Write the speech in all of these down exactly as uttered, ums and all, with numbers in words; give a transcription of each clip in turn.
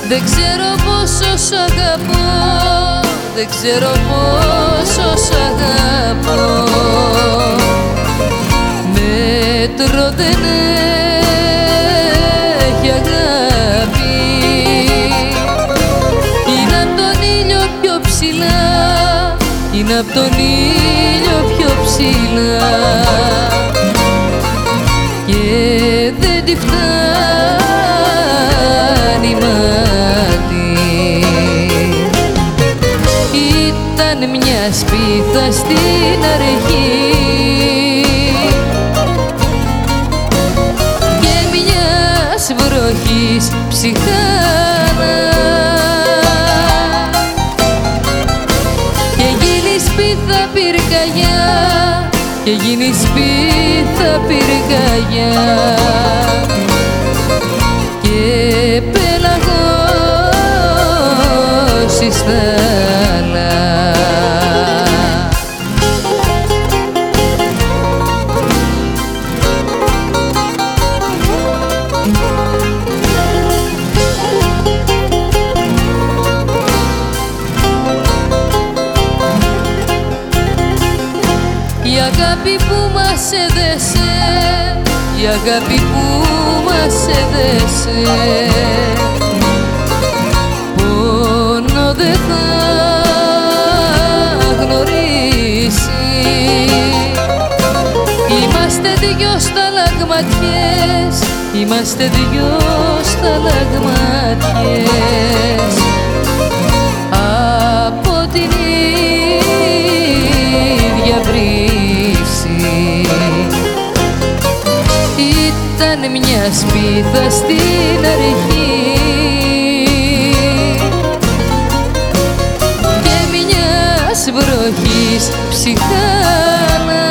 Δεν ξέρω πόσο σ' αγαπώ, δεν ξέρω πόσο σ' αγαπώ. Μέτρο δεν έχει αγάπη, είναι απ' τον ήλιο πιο ψηλά, είναι απ' τον ήλιο πιο ψηλά και δεν τη φτάνει μάτι. Ήταν μια σπίθα στην αρχή και μιας βροχής ψυχάνα και γίνει σπίθα πυρκαγιά, και γίνει σπίθα πυρκαγιά και πέλαγος εις θάλα. Η αγάπη που μας έδεσε, η αγάπη που μας έδεσε, πόνο δεν θα γνωρίσει. Είμαστε δυο σταλαγματιές, είμαστε δυο σταλαγματιές από την ίδια βρύση. Ήταν μια σπίθα στην αρχή και μιας βροχής ψυχάνα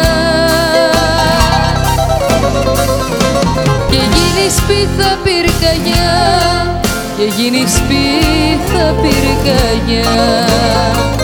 και γίνει σπίθα πυρκαγιά, και γίνει σπίθα πυρκαγιά